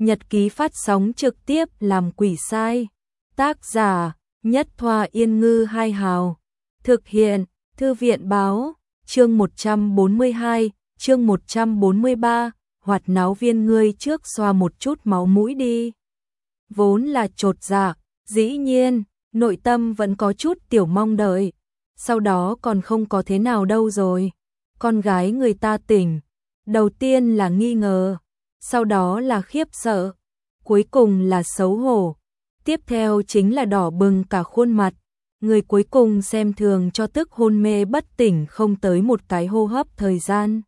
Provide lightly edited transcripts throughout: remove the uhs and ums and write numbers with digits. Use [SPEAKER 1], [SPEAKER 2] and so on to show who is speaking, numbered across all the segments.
[SPEAKER 1] Nhật ký phát sóng trực tiếp làm quỷ sai. Tác giả: Nhất Thoa Yên Ngư 2 hào. Thực hiện: Thư viện báo. Chương 142, chương 143, Hoạt náo viên ngươi trước xoa một chút máu mũi đi. Vốn là chột dạ, dĩ nhiên, nội tâm vẫn có chút tiểu mong đợi. Sau đó còn không có thế nào đâu rồi. Con gái người ta tỉnh. Đầu tiên là nghi ngờ, sau đó là khiếp sợ, cuối cùng là xấu hổ. Tiếp theo chính là đỏ bừng cả khuôn mặt. Người cuối cùng xem thường cho tức hôn mê bất tỉnh không tới một cái hô hấp thời gian.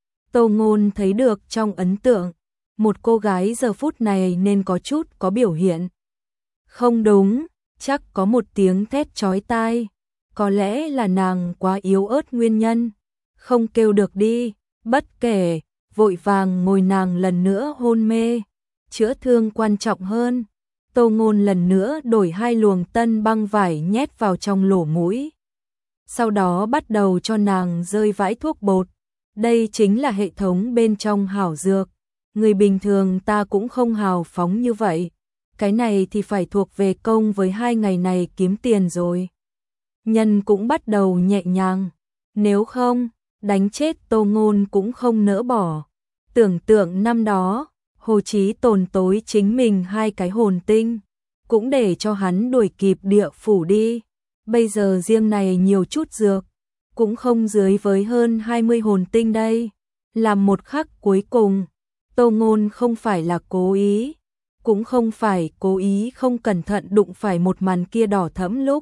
[SPEAKER 1] Tô Ngôn thấy được trong ấn tượng, một cô gái giờ phút này nên có chút có biểu hiện. Không đúng, chắc có một tiếng thét chói tai. Có lẽ là nàng quá yếu ớt nguyên nhân. Không kêu được đi, bất kể, vội vàng ngồi nàng lần nữa hôn mê. Chữa thương quan trọng hơn. Tô Ngôn lần nữa đổi 2 luồng tân băng vải nhét vào trong lỗ mũi. Sau đó bắt đầu cho nàng rơi vãi thuốc bột. Đây chính là hệ thống bên trong hảo dược. Người bình thường ta cũng không hào phóng như vậy. Cái này thì phải thuộc về công với 2 ngày này kiếm tiền rồi. Nhân cũng bắt đầu nhẹ nhàng. Nếu không, đánh chết Tô Ngôn cũng không nỡ bỏ. Tưởng tượng năm đó, Hồ Chí Tồn tối chính mình 2 cái hồn tinh, cũng để cho hắn đuổi kịp địa phủ đi. Bây giờ riêng này nhiều chút dược, cũng không dưới với hơn 20 hồn tinh đây. Làm một khắc cuối cùng, Tô Ngôn không phải là cố ý, cũng không phải cố ý không cẩn thận đụng phải một màn kia đỏ thẫm lúc.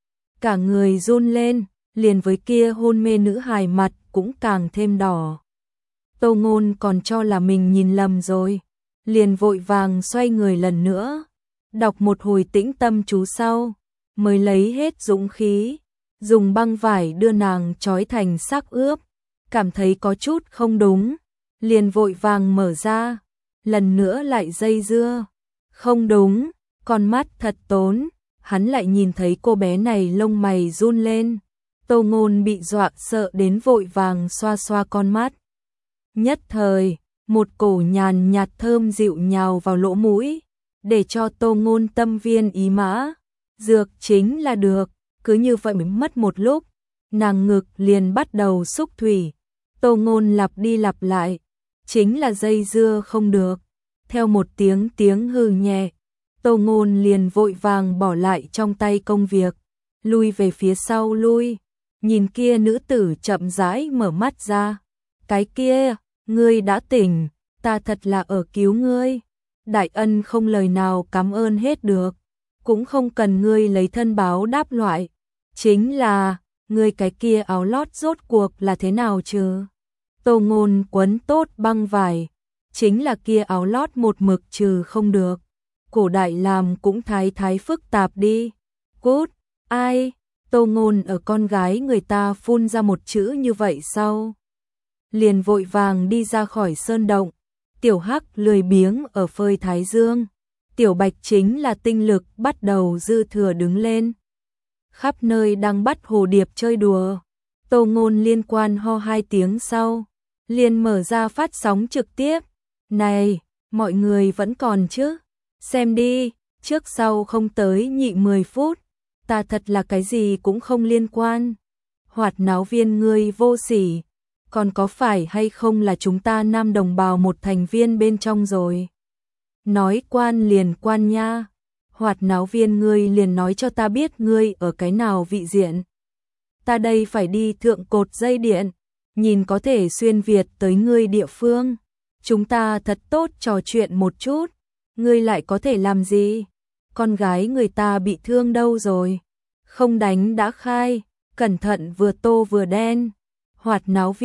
[SPEAKER 1] Cả người run lên, liền với kia hôn mê nữ hài mặt cũng càng thêm đỏ. Tô Ngôn còn cho là mình nhìn lầm rồi, liền vội vàng xoay người lần nữa, đọc một hồi tĩnh tâm chú sau, mới lấy hết dũng khí, dùng băng vải đưa nàng trói thành xác ướp, cảm thấy có chút không đúng, liền vội vàng mở ra, lần nữa lại dây dưa. Không đúng, con mắt thật tốn, hắn lại nhìn thấy cô bé này lông mày run lên. Tô Ngôn bị dọa sợ đến vội vàng xoa xoa con mắt. Nhất thời, một cổ nhàn nhạt thơm dịu nhào vào lỗ mũi, để cho Tô Ngôn tâm viên ý mã. Dược chính là được, cứ như vậy mới mất một lúc, nàng ngực liền bắt đầu xúc thủy. Tô Ngôn lặp đi lặp lại, chính là dây dưa không được. Theo một tiếng hừ nhẹ, Tô Ngôn liền vội vàng bỏ lại trong tay công việc, lui về phía sau lui. Nhìn kia nữ tử chậm rãi mở mắt ra. Cái kia, ngươi đã tỉnh, ta thật là ở cứu ngươi. Đại ân không lời nào cảm ơn hết được, cũng không cần ngươi lấy thân báo đáp loại. Chính là, ngươi cái kia áo lót rốt cuộc là thế nào chứ? Tô Ngôn quấn tốt băng vải, chính là kia áo lót một mực trừ không được. Cổ đại làm cũng thái phức tạp đi. Cút, ai? Tô Ngôn ở con gái người ta phun ra một chữ như vậy sau, liền vội vàng đi ra khỏi sơn động. Tiểu Hắc lười biếng ở phơi thái dương, Tiểu Bạch chính là tinh lực bắt đầu dư thừa đứng lên. Khắp nơi đang bắt hồ điệp chơi đùa. Tô Ngôn liên quan ho 2 tiếng sau, liền mở ra phát sóng trực tiếp. Này, mọi người vẫn còn chứ? Xem đi, trước sau không tới nhị 10 phút. Ta thật là cái gì cũng không liên quan. Hoạt náo viên ngươi vô sỉ, còn có phải hay không là chúng ta nam đồng bào một thành viên bên trong rồi? Nói quan liền quan nha. Hoạt náo viên ngươi liền nói cho ta biết ngươi ở cái nào vị diện. Ta đây phải đi thượng cột dây điện, nhìn có thể xuyên Việt tới ngươi địa phương. Chúng ta thật tốt trò chuyện một chút. Ngươi lại có thể làm gì? Con gái người ta bị thương đâu rồi? Không đánh đã khai, cẩn thận vừa tô vừa đen. Hoạt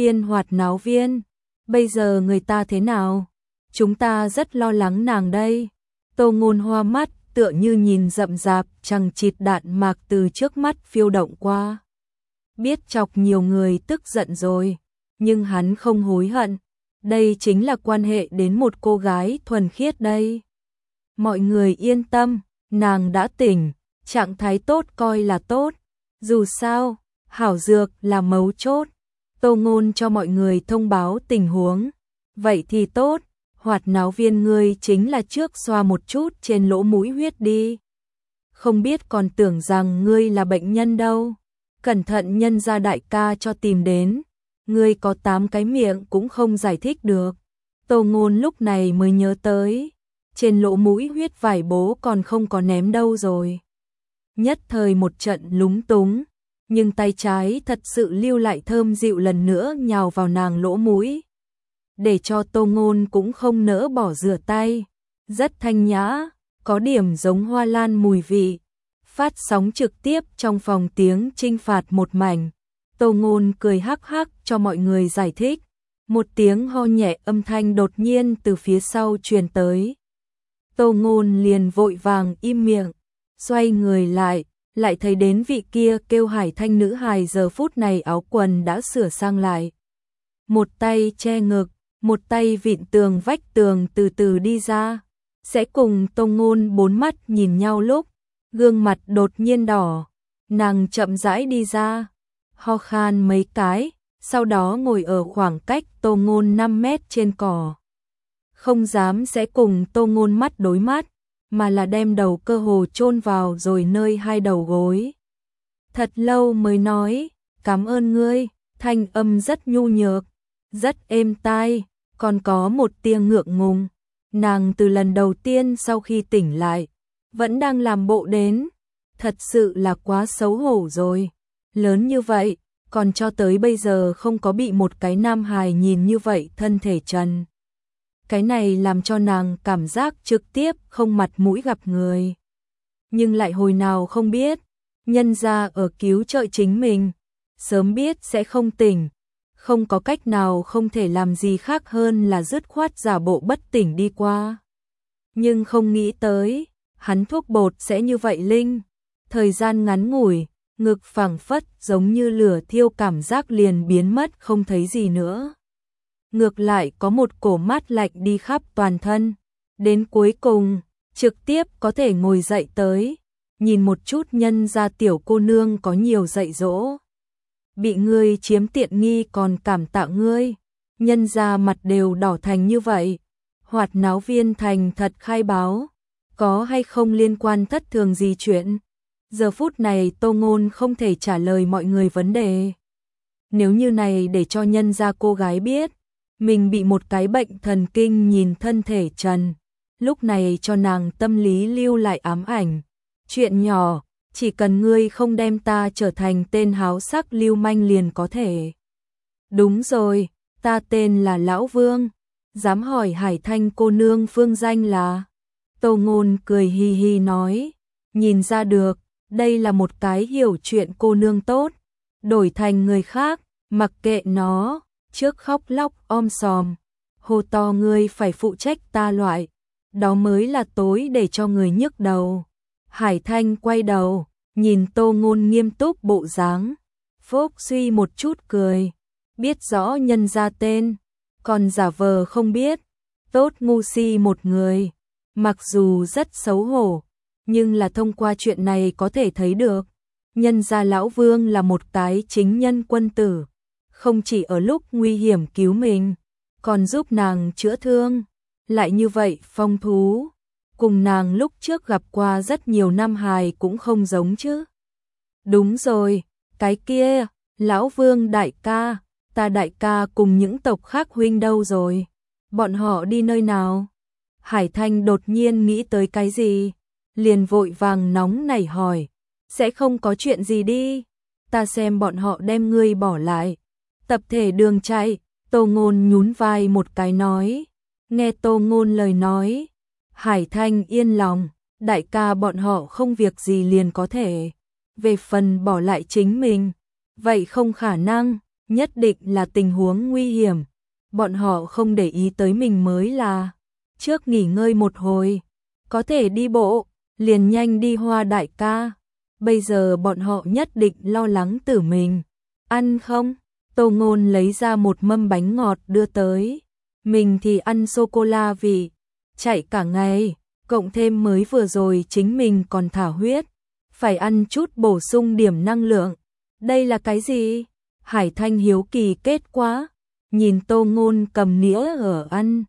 [SPEAKER 1] náo viên, bây giờ người ta thế nào? Chúng ta rất lo lắng nàng đây. Tô Ngôn hoa mắt tựa như nhìn rậm rạp chằng chịt đạn mạc từ trước mắt phiêu động qua. Biết chọc nhiều người tức giận rồi, nhưng hắn không hối hận. Đây chính là quan hệ đến một cô gái thuần khiết đây. Mọi người yên tâm, nàng đã tỉnh, trạng thái tốt coi là tốt. Dù sao, hảo dược là mấu chốt. Tô Ngôn cho mọi người thông báo tình huống. Vậy thì tốt, Hoạt náo viên ngươi chính là trước xoa một chút trên lỗ mũi huyết đi. Không biết còn tưởng rằng ngươi là bệnh nhân đâu. Cẩn thận nhân gia đại ca cho tìm đến. Ngươi có 8 cái miệng cũng không giải thích được. Tô Ngôn lúc này mới nhớ tới. Trên lỗ mũi huyết vải bố còn không có ném đâu rồi. Nhất thời một trận lúng túng. Nhưng tay trái thật sự lưu lại thơm dịu lần nữa nhào vào nàng lỗ mũi. Để cho Tô Ngôn cũng không nỡ bỏ rửa tay. Rất thanh nhã, có điểm giống hoa lan mùi vị. Phát sóng trực tiếp trong phòng tiếng trinh phạt một mảnh. Tô Ngôn cười hắc hắc cho mọi người giải thích. Một tiếng ho nhẹ âm thanh đột nhiên từ phía sau truyền tới. Tô Ngôn liền vội vàng im miệng, xoay người lại thấy đến vị kia kêu Hải Thanh nữ hài giờ phút này áo quần đã sửa sang lại. Một tay che ngực, một tay vịn tường vách tường từ từ đi ra. Sẽ cùng Tô Ngôn bốn mắt nhìn nhau lúc, gương mặt đột nhiên đỏ, nàng chậm rãi đi ra, ho khan mấy cái, sau đó ngồi ở khoảng cách Tô Ngôn 5 mét trên cỏ. Không dám sẽ cùng Tô Ngôn mắt đối mắt, mà là đem đầu cơ hồ chôn vào rồi nơi hai đầu gối. Thật lâu mới nói, cảm ơn ngươi, thanh âm rất nhu nhược, rất êm tai, còn có một tia ngượng ngùng. Nàng từ lần đầu tiên sau khi tỉnh lại, vẫn đang làm bộ đến, thật sự là quá xấu hổ rồi. Lớn như vậy, còn cho tới bây giờ không có bị một cái nam hài nhìn như vậy thân thể trần. Cái này làm cho nàng cảm giác trực tiếp không mặt mũi gặp người. Nhưng lại hồi nào không biết, nhân ra ở cứu trợ chính mình, sớm biết sẽ không tỉnh, không có cách nào không thể làm gì khác hơn là dứt khoát giả bộ bất tỉnh đi qua. Nhưng không nghĩ tới, hắn thuốc bột sẽ như vậy linh, thời gian ngắn ngủi, ngực phẳng phất giống như lửa thiêu cảm giác liền biến mất không thấy gì nữa. Ngược lại có một cổ mát lạnh đi khắp toàn thân, đến cuối cùng, trực tiếp có thể ngồi dậy tới, nhìn một chút nhân ra tiểu cô nương có nhiều dạy dỗ. Bị ngươi chiếm tiện nghi còn cảm tạ ngươi, nhân ra mặt đều đỏ thành như vậy. Hoạt náo viên thành thật khai báo, có hay không liên quan thất thường gì chuyện. Giờ phút này Tô Ngôn không thể trả lời mọi người vấn đề. Nếu như này để cho nhân ra cô gái biết, mình bị một cái bệnh thần kinh nhìn thân thể trần, lúc này cho nàng tâm lý lưu lại ám ảnh. Chuyện nhỏ, chỉ cần ngươi không đem ta trở thành tên háo sắc lưu manh liền có thể. Đúng rồi, ta tên là Lão Vương, dám hỏi Hải Thanh cô nương phương danh là. Tô Ngôn cười hi hi nói, nhìn ra được, đây là một cái hiểu chuyện cô nương tốt, đổi thành người khác, mặc kệ nó, trước khóc lóc om sòm, hô to ngươi phải phụ trách ta loại, đó mới là tối để cho người nhức đầu. Hải Thanh quay đầu, nhìn Tô Ngôn nghiêm túc bộ dáng, phốc suy một chút cười, biết rõ nhân ra tên, còn giả vờ không biết, tốt ngu si một người, mặc dù rất xấu hổ, nhưng là thông qua chuyện này có thể thấy được, nhân gia Lão Vương là một cái chính nhân quân tử, không chỉ ở lúc nguy hiểm cứu mình, còn giúp nàng chữa thương, lại như vậy phong thú, cùng nàng lúc trước gặp qua rất nhiều nam hài cũng không giống chứ. Đúng rồi, cái kia, Lão Vương đại ca, ta đại ca cùng những tộc khác huynh đâu rồi, bọn họ đi nơi nào? Hải Thanh đột nhiên nghĩ tới cái gì, liền vội vàng nóng nảy hỏi, sẽ không có chuyện gì đi, ta xem bọn họ đem ngươi bỏ lại. Tập thể đường chạy, Tô Ngôn nhún vai một cái nói, nghe Tô Ngôn lời nói, Hải Thanh yên lòng, đại ca bọn họ không việc gì liền có thể, về phần bỏ lại chính mình, vậy không khả năng, nhất định là tình huống nguy hiểm, bọn họ không để ý tới mình mới là, trước nghỉ ngơi một hồi, có thể đi bộ, liền nhanh đi Hoa đại ca, bây giờ bọn họ nhất định lo lắng tử mình, ăn không? Tô Ngôn lấy ra một mâm bánh ngọt đưa tới, mình thì ăn sô-cô-la vị, chạy cả ngày, cộng thêm mới vừa rồi chính mình còn thả huyết, phải ăn chút bổ sung điểm năng lượng. Đây là cái gì? Hải Thanh hiếu kỳ kết quá, nhìn Tô Ngôn cầm nĩa ở ăn,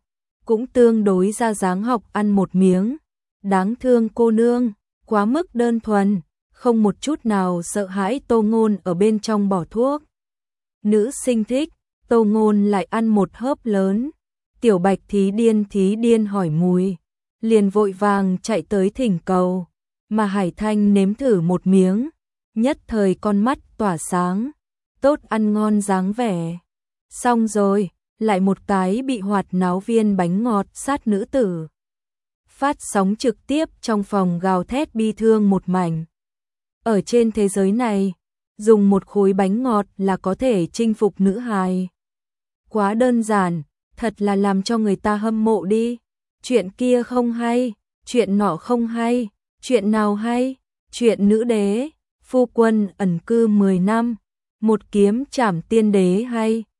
[SPEAKER 1] cũng tương đối ra dáng học ăn một miếng. Đáng thương cô nương, quá mức đơn thuần, không một chút nào sợ hãi Tô Ngôn ở bên trong bỏ thuốc. Nữ sinh thích, Tô Ngôn lại ăn một hớp lớn. Tiểu Bạch thí điên hỏi mùi, liền vội vàng chạy tới thỉnh cầu, mà Hải Thanh nếm thử một miếng, nhất thời con mắt tỏa sáng, tốt ăn ngon dáng vẻ. Xong rồi, lại một cái bị hoạt náo viên bánh ngọt sát nữ tử. Phát sóng trực tiếp trong phòng gào thét bi thương một mảnh. Ở trên thế giới này, dùng một khối bánh ngọt là có thể chinh phục nữ hài. Quá đơn giản, thật là làm cho người ta hâm mộ đi. Chuyện kia không hay, chuyện nọ không hay, chuyện nào hay, chuyện nữ đế, phu quân ẩn cư 10 năm, một kiếm trảm tiên đế hay.